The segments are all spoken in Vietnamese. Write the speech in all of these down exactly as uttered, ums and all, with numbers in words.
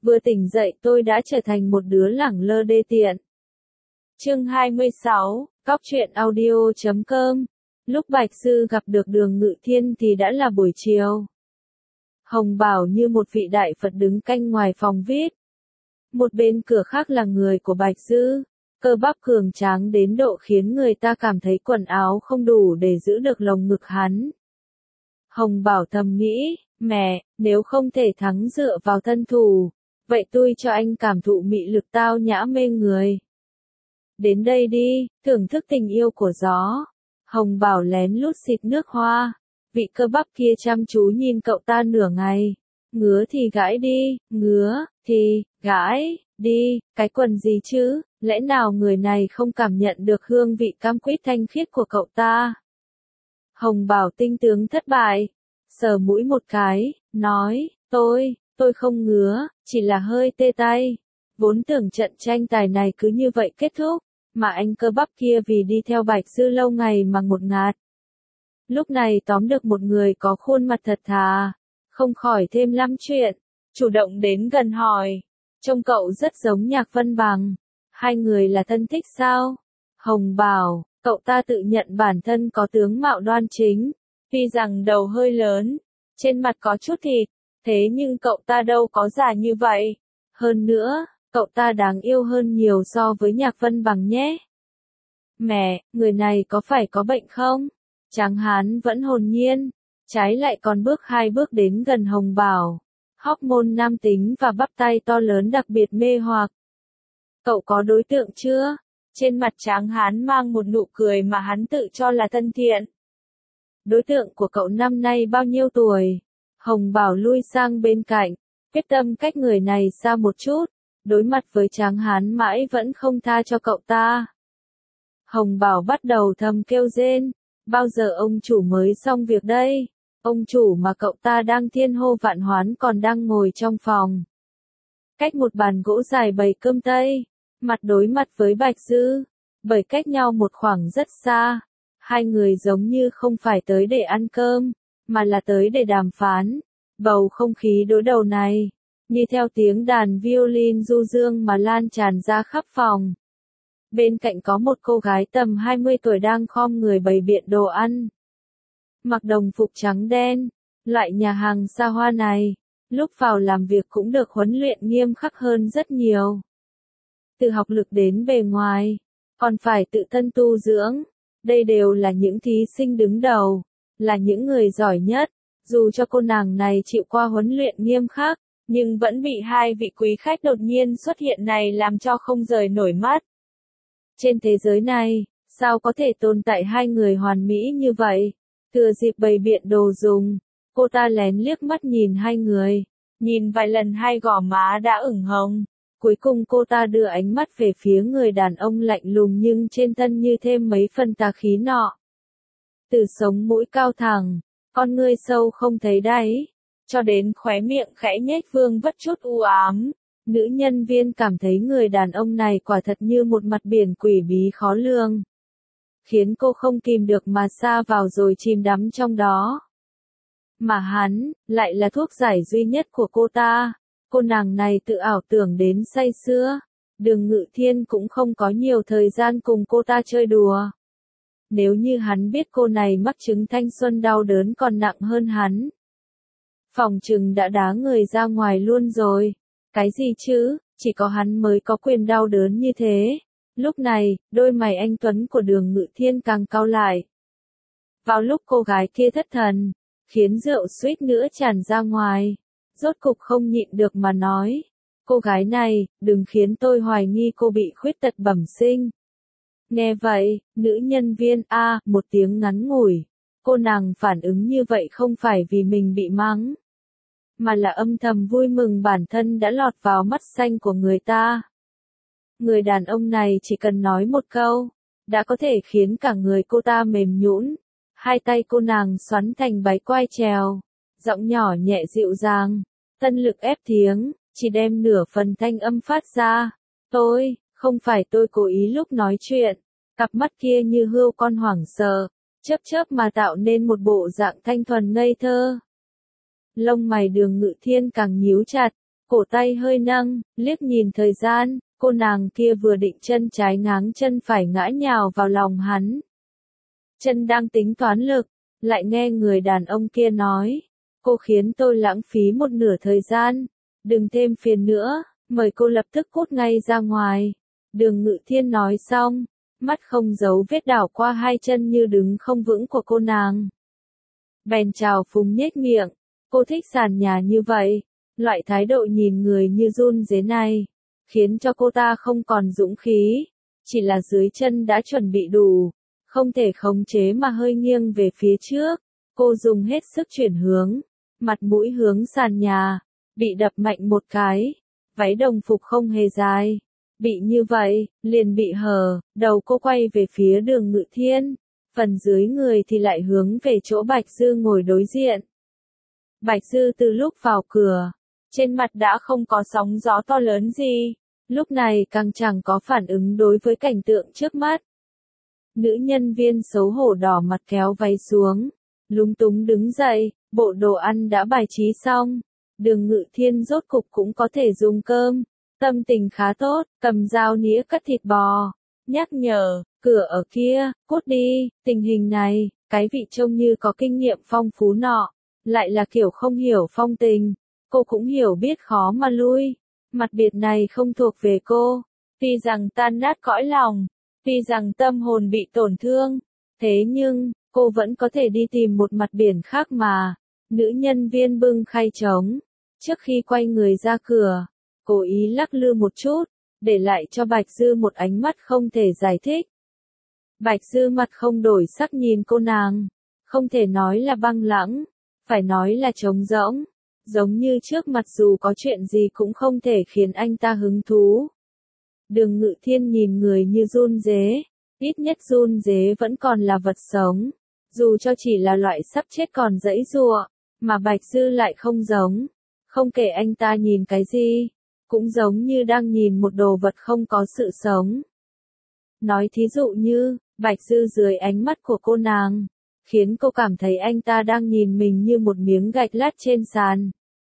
vừa tỉnh dậy tôi đã trở thành một đứa lẳng lơ đê tiện. Chương hai mươi sáu, cóc truyện audio chấm com. Lúc Bạch Sư gặp được Đường Ngự Thiên thì đã là buổi chiều. Hồng Bảo như một vị đại Phật đứng canh ngoài phòng viết. Một bên cửa khác là người của Bạch Sư, cơ bắp cường tráng đến độ khiến người ta cảm thấy quần áo không đủ để giữ được lồng ngực hắn. Hồng Bảo thầm nghĩ, mẹ, nếu không thể thắng dựa vào thân thủ, vậy tôi cho anh cảm thụ mị lực tao nhã mê người. Đến đây đi, thưởng thức tình yêu của gió. Hồng Bảo lén lút xịt nước hoa. Vị cơ bắp kia chăm chú nhìn cậu ta nửa ngày. Ngứa thì gãi đi, ngứa, thì, gãi, đi, cái quần gì chứ, lẽ nào người này không cảm nhận được hương vị cam quýt thanh khiết của cậu ta. Hồng Bảo tinh tướng thất bại, sờ mũi một cái, nói, tôi, tôi không ngứa, chỉ là hơi tê tay. Vốn tưởng trận tranh tài này cứ như vậy kết thúc, mà anh cơ bắp kia vì đi theo Bạch Sư lâu ngày mà ngột ngạt. Lúc này tóm được một người có khuôn mặt thật thà, không khỏi thêm lắm chuyện, chủ động đến gần hỏi, trông cậu rất giống Nhạc Vân Bằng, hai người là thân thích sao? Hồng Bảo, cậu ta tự nhận bản thân có tướng mạo đoan chính, tuy rằng đầu hơi lớn, trên mặt có chút thịt, thế nhưng cậu ta đâu có già như vậy. Hơn nữa, cậu ta đáng yêu hơn nhiều so với Nhạc Vân Bằng nhé. Mẹ, người này có phải có bệnh không? Tráng hán vẫn hồn nhiên, trái lại còn bước hai bước đến gần Hồng Bảo. Hormone nam tính và bắp tay to lớn đặc biệt mê hoặc. Cậu có đối tượng chưa? Trên mặt tráng hán mang một nụ cười mà hắn tự cho là thân thiện. Đối tượng của cậu năm nay bao nhiêu tuổi? Hồng Bảo lui sang bên cạnh, quyết tâm cách người này xa một chút, đối mặt với tráng hán mãi vẫn không tha cho cậu ta. Hồng Bảo bắt đầu thầm kêu rên, bao giờ ông chủ mới xong việc đây? Ông chủ mà cậu ta đang thiên hô vạn hoán còn đang ngồi trong phòng. Cách một bàn gỗ dài bày cơm tây, mặt đối mặt với Bạch Sư, bởi cách nhau một khoảng rất xa, hai người giống như không phải tới để ăn cơm, mà là tới để đàm phán. Bầu không khí đối đầu này, như theo tiếng đàn violin du dương mà lan tràn ra khắp phòng. Bên cạnh có một cô gái tầm hai mươi tuổi đang khom người bày biện đồ ăn. Mặc đồng phục trắng đen, loại nhà hàng xa hoa này, lúc vào làm việc cũng được huấn luyện nghiêm khắc hơn rất nhiều. Từ học lực đến bề ngoài, còn phải tự thân tu dưỡng, đây đều là những thí sinh đứng đầu, là những người giỏi nhất. Dù cho cô nàng này chịu qua huấn luyện nghiêm khắc, nhưng vẫn bị hai vị quý khách đột nhiên xuất hiện này làm cho không rời nổi mắt. Trên thế giới này, sao có thể tồn tại hai người hoàn mỹ như vậy? Thừa dịp bày biện đồ dùng, cô ta lén liếc mắt nhìn hai người, nhìn vài lần hai gò má đã ửng hồng. Cuối cùng cô ta đưa ánh mắt về phía người đàn ông lạnh lùng nhưng trên thân như thêm mấy phần tà khí nọ. Từ sống mũi cao thẳng, con ngươi sâu không thấy đáy, cho đến khóe miệng khẽ nhếch vương vất chút u ám. Nữ nhân viên cảm thấy người đàn ông này quả thật như một mặt biển quỷ bí khó lường, khiến cô không kìm được mà sa vào rồi chìm đắm trong đó. Mà hắn, lại là thuốc giải duy nhất của cô ta. Cô nàng này tự ảo tưởng đến say sưa. Đường Ngự Thiên cũng không có nhiều thời gian cùng cô ta chơi đùa. Nếu như hắn biết cô này mắc chứng thanh xuân đau đớn còn nặng hơn hắn, phòng chừng đã đá người ra ngoài luôn rồi. Cái gì chứ, chỉ có hắn mới có quyền đau đớn như thế. Lúc này, đôi mày anh tuấn của Đường Ngự Thiên càng cau lại. Vào lúc cô gái kia thất thần, khiến rượu suýt nữa tràn ra ngoài, rốt cục không nhịn được mà nói, cô gái này, đừng khiến tôi hoài nghi cô bị khuyết tật bẩm sinh. Nghe vậy, nữ nhân viên A, một tiếng ngắn ngủi, cô nàng phản ứng như vậy không phải vì mình bị mắng, mà là âm thầm vui mừng bản thân đã lọt vào mắt xanh của người ta. Người đàn ông này chỉ cần nói một câu, đã có thể khiến cả người cô ta mềm nhũn. Hai tay cô nàng xoắn thành bái quai trèo, giọng nhỏ nhẹ dịu dàng, tân lực ép tiếng, chỉ đem nửa phần thanh âm phát ra. Tôi, không phải tôi cố ý lúc nói chuyện, cặp mắt kia như hươu con hoảng sợ, chớp chớp mà tạo nên một bộ dạng thanh thuần ngây thơ. Lông mày Đường Ngự Thiên càng nhíu chặt, cổ tay hơi nâng, liếc nhìn thời gian, cô nàng kia vừa định chân trái ngáng chân phải ngã nhào vào lòng hắn. Chân đang tính toán lực, lại nghe người đàn ông kia nói, cô khiến tôi lãng phí một nửa thời gian, đừng thêm phiền nữa, mời cô lập tức cút ngay ra ngoài. Đường Ngự Thiên nói xong, mắt không giấu vết đảo qua hai chân như đứng không vững của cô nàng. Bèn chào phúng nhếch miệng, cô thích sàn nhà như vậy, loại thái độ nhìn người như run rế này, khiến cho cô ta không còn dũng khí, chỉ là dưới chân đã chuẩn bị đủ, không thể khống chế mà hơi nghiêng về phía trước, cô dùng hết sức chuyển hướng, mặt mũi hướng sàn nhà, bị đập mạnh một cái, váy đồng phục không hề dài, bị như vậy, liền bị hở, đầu cô quay về phía Đường Ngự Thiên, phần dưới người thì lại hướng về chỗ Bạch Dư ngồi đối diện. Bạch Dư từ lúc vào cửa, trên mặt đã không có sóng gió to lớn gì, lúc này càng chẳng có phản ứng đối với cảnh tượng trước mắt. Nữ nhân viên xấu hổ đỏ mặt kéo váy xuống, lúng túng đứng dậy, bộ đồ ăn đã bài trí xong, Đường Ngự Thiên rốt cục cũng có thể dùng cơm, tâm tình khá tốt, cầm dao nĩa cắt thịt bò, nhắc nhở, cửa ở kia, cút đi, tình hình này, cái vị trông như có kinh nghiệm phong phú nọ, lại là kiểu không hiểu phong tình, cô cũng hiểu biết khó mà lui, mặt biệt này không thuộc về cô, tuy rằng tan nát cõi lòng, tuy rằng tâm hồn bị tổn thương, thế nhưng, cô vẫn có thể đi tìm một mặt biển khác mà. Nữ nhân viên bưng khay trống, trước khi quay người ra cửa, cố ý lắc lư một chút, để lại cho Bạch Dư một ánh mắt không thể giải thích. Bạch Dư mặt không đổi sắc nhìn cô nàng, không thể nói là băng lãnh, phải nói là trống rỗng, giống như trước mặt dù có chuyện gì cũng không thể khiến anh ta hứng thú. Đường Ngự Thiên nhìn người như run rế, ít nhất run rế vẫn còn là vật sống, dù cho chỉ là loại sắp chết còn giãy giụa, mà Bạch Dư lại không giống, không kể anh ta nhìn cái gì, cũng giống như đang nhìn một đồ vật không có sự sống. Nói thí dụ như, Bạch Dư dưới ánh mắt của cô nàng, khiến cô cảm thấy anh ta đang nhìn mình như một miếng gạch lát trên sàn.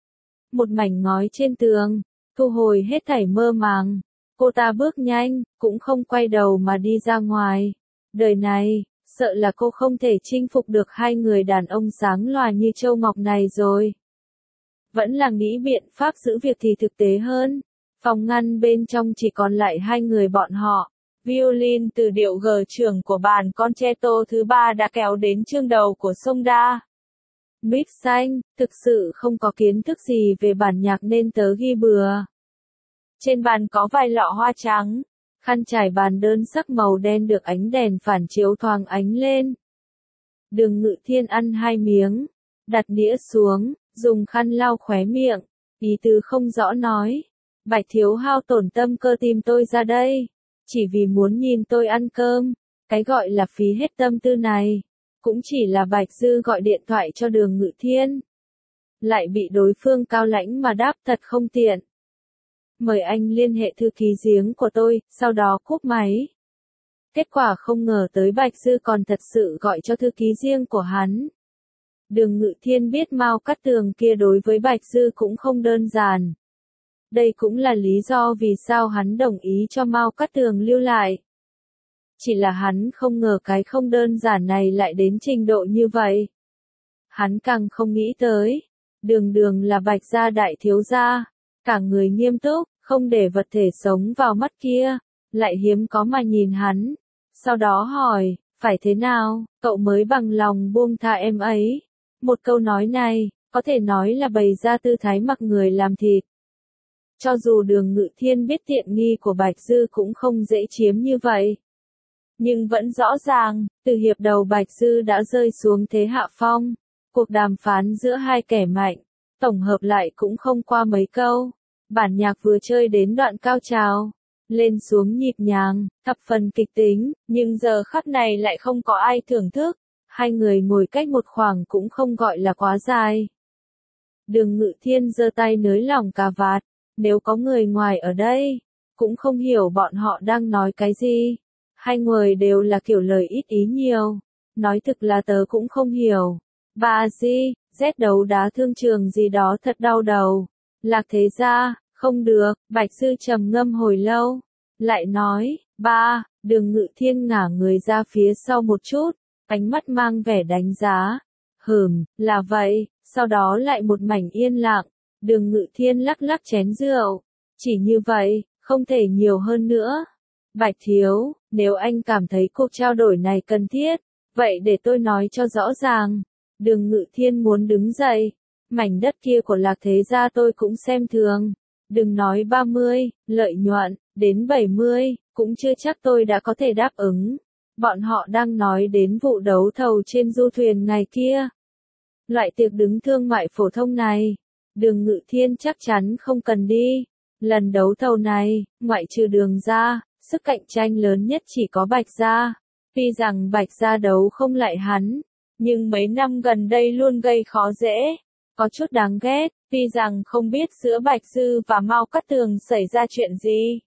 Một mảnh ngói trên tường, thu hồi hết thảy mơ màng, cô ta bước nhanh, cũng không quay đầu mà đi ra ngoài. Đời này, sợ là cô không thể chinh phục được hai người đàn ông sáng lòa như Châu Ngọc này rồi. Vẫn là nghĩ biện pháp giữ việc thì thực tế hơn. Phòng ngăn bên trong chỉ còn lại hai người bọn họ. Violin từ điệu G trưởng của bản concerto thứ ba đã kéo đến chương đầu của sông đa. Mít xanh, thực sự không có kiến thức gì về bản nhạc nên tớ ghi bừa. Trên bàn có vài lọ hoa trắng, khăn trải bàn đơn sắc màu đen được ánh đèn phản chiếu thoáng ánh lên. Đường Ngự Thiên ăn hai miếng, đặt đĩa xuống, dùng khăn lau khóe miệng, ý tứ không rõ nói. Bạch thiếu hao tổn tâm cơ tìm tôi ra đây, chỉ vì muốn nhìn tôi ăn cơm, cái gọi là phí hết tâm tư này, cũng chỉ là Bạch Dư gọi điện thoại cho Đường Ngự Thiên. Lại bị đối phương cao lãnh mà đáp thật không tiện. Mời anh liên hệ thư ký giếng của tôi, sau đó cúp máy. Kết quả không ngờ tới Bạch Dư còn thật sự gọi cho thư ký riêng của hắn. Đường Ngự Thiên biết Mao Cát Tường kia đối với Bạch Dư cũng không đơn giản. Đây cũng là lý do vì sao hắn đồng ý cho Mao Cát Tường lưu lại. Chỉ là hắn không ngờ cái không đơn giản này lại đến trình độ như vậy. Hắn càng không nghĩ tới. Đường đường là Bạch gia đại thiếu gia, cả người nghiêm túc, không để vật thể sống vào mắt kia, lại hiếm có mà nhìn hắn. Sau đó hỏi, phải thế nào, cậu mới bằng lòng buông tha em ấy. Một câu nói này, có thể nói là bày ra tư thái mặc người làm thịt. Cho dù Đường Ngự Thiên biết tiện nghi của Bạch Dư cũng không dễ chiếm như vậy. Nhưng vẫn rõ ràng, từ hiệp đầu Bạch Dư đã rơi xuống thế hạ phong. Cuộc đàm phán giữa hai kẻ mạnh, tổng hợp lại cũng không qua mấy câu. Bản nhạc vừa chơi đến đoạn cao trào, lên xuống nhịp nhàng, thập phần kịch tính, nhưng giờ khắc này lại không có ai thưởng thức. Hai người ngồi cách một khoảng cũng không gọi là quá dài. Đường Ngự Thiên giơ tay nới lỏng cà vạt, nếu có người ngoài ở đây, cũng không hiểu bọn họ đang nói cái gì. Hai người đều là kiểu lời ít ý nhiều, nói thực là tớ cũng không hiểu. Bà gì, rét đấu đá thương trường gì đó thật đau đầu. Lạc Thế Gia, không được, Bạch Sư trầm ngâm hồi lâu, lại nói, ba, Đường Ngự Thiên ngả người ra phía sau một chút, ánh mắt mang vẻ đánh giá, hừm, là vậy, sau đó lại một mảnh yên lặng, Đường Ngự Thiên lắc lắc chén rượu, chỉ như vậy, không thể nhiều hơn nữa. Bạch Thiếu, nếu anh cảm thấy cuộc trao đổi này cần thiết, vậy để tôi nói cho rõ ràng. Đường Ngự Thiên muốn đứng dậy, mảnh đất kia của Lạc Thế Gia tôi cũng xem thường. Đừng nói ba mươi, lợi nhuận, đến bảy mươi, cũng chưa chắc tôi đã có thể đáp ứng. Bọn họ đang nói đến vụ đấu thầu trên du thuyền ngày kia. Loại tiệc đứng thương mại phổ thông này, Đường Ngự Thiên chắc chắn không cần đi. Lần đấu thầu này, ngoại trừ Đường ra, sức cạnh tranh lớn nhất chỉ có Bạch Gia. Tuy rằng Bạch Gia đấu không lại hắn, nhưng mấy năm gần đây luôn gây khó dễ, có chút đáng ghét, tuy rằng không biết giữa Bạch Sư và Mao Cát Tường xảy ra chuyện gì.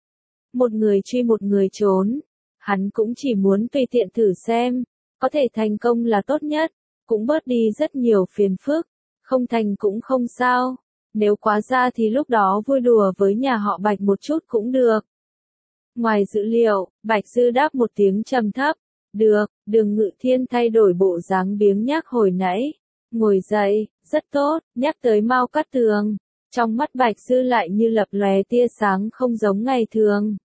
Một người truy một người trốn, hắn cũng chỉ muốn tùy tiện thử xem, có thể thành công là tốt nhất, cũng bớt đi rất nhiều phiền phức, không thành cũng không sao, nếu quá ra thì lúc đó vui đùa với nhà họ Bạch một chút cũng được. Ngoài dữ liệu, Bạch Sư đáp một tiếng trầm thấp, được, Đường Ngự Thiên thay đổi bộ dáng biếng nhác hồi nãy, ngồi dậy, rất tốt, nhắc tới Mao Cát Tường, trong mắt Bạch Sư lại như lập lòe tia sáng không giống ngày thường.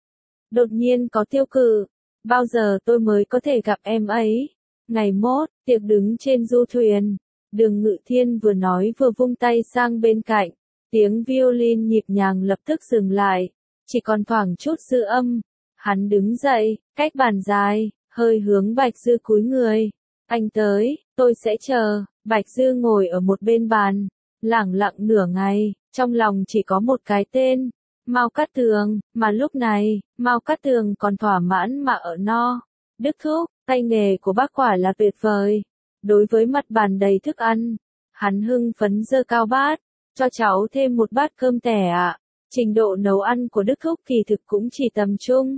Đột nhiên có tiêu cự, bao giờ tôi mới có thể gặp em ấy? Ngày mốt, tiệc đứng trên du thuyền, Đường Ngự Thiên vừa nói vừa vung tay sang bên cạnh, tiếng violin nhịp nhàng lập tức dừng lại, chỉ còn thoảng chút dư âm. Hắn đứng dậy, cách bàn dài, hơi hướng Bạch Dư cúi người. Anh tới, tôi sẽ chờ. Bạch Dư ngồi ở một bên bàn, lẳng lặng nửa ngày, trong lòng chỉ có một cái tên, Mao Cát Tường, mà lúc này, Mao Cát Tường còn thỏa mãn mà ở no. Đức thúc, tay nghề của bác quả là tuyệt vời. Đối với mặt bàn đầy thức ăn, hắn hưng phấn giơ cao bát, cho cháu thêm một bát cơm tẻ ạ. Trình độ nấu ăn của Đức thúc kỳ thực cũng chỉ tầm trung.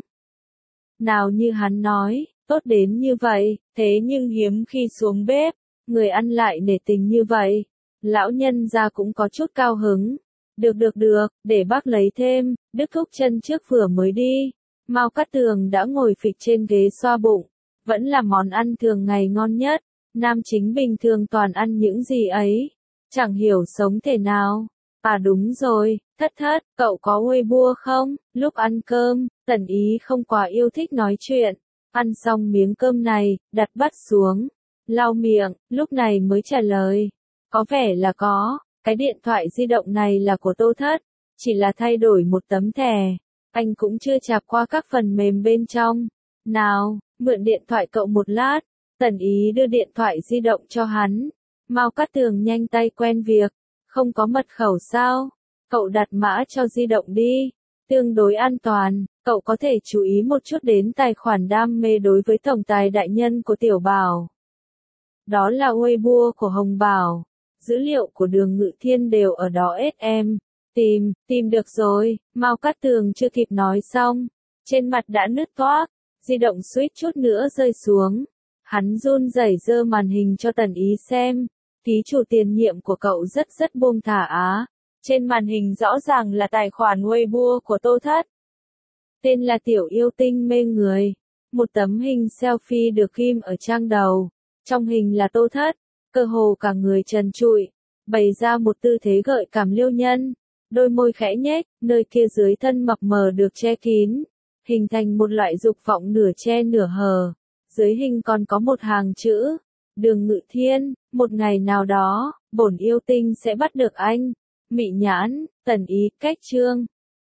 Nào như hắn nói, tốt đến như vậy, thế nhưng hiếm khi xuống bếp, người ăn lại nể tình như vậy. Lão nhân gia cũng có chút cao hứng. Được được được, để bác lấy thêm. Đức thúc chân trước vừa mới đi, Mao Cát Tường đã ngồi phịch trên ghế xoa bụng. Vẫn là món ăn thường ngày ngon nhất. Nam chính bình thường toàn ăn những gì ấy, chẳng hiểu sống thế nào. À đúng rồi, thất thất, cậu có Weibo không? Lúc ăn cơm, Tần Ý không quá yêu thích nói chuyện. Ăn xong miếng cơm này, đặt bát xuống, lau miệng, lúc này mới trả lời. Có vẻ là có, cái điện thoại di động này là của Tô Thất, chỉ là thay đổi một tấm thẻ. Anh cũng chưa chạp qua các phần mềm bên trong. Nào, mượn điện thoại cậu một lát. Tần Ý đưa điện thoại di động cho hắn. Mao Cát Tường nhanh tay quen việc. Không có mật khẩu sao? Cậu đặt mã cho di động đi. Tương đối an toàn, cậu có thể chú ý một chút đến tài khoản đam mê đối với tổng tài đại nhân của Tiểu Bảo. Đó là Weibo của Hồng Bảo. Dữ liệu của Đường Ngự Thiên đều ở đó ét em. Tìm, tìm được rồi. Mao Cát Tường chưa kịp nói xong. Trên mặt đã nứt toác. Di động suýt chút nữa rơi xuống. Hắn run rẩy giơ màn hình cho Tần Ý xem. Ký chủ tiền nhiệm của cậu rất rất buông thả á. Trên màn hình rõ ràng là tài khoản Weibo của Tô Thất. Tên là Tiểu Yêu Tinh mê người. Một tấm hình selfie được ghim ở trang đầu. Trong hình là Tô Thất, cơ hồ cả người trần trụi, bày ra một tư thế gợi cảm liêu nhân. Đôi môi khẽ nhếch, nơi kia dưới thân mập mờ được che kín, hình thành một loại dục vọng nửa che nửa hờ. Dưới hình còn có một hàng chữ, Đường Ngự Thiên, một ngày nào đó, bổn yêu tinh sẽ bắt được anh. Mị nhãn, Tần Ý, cách chương.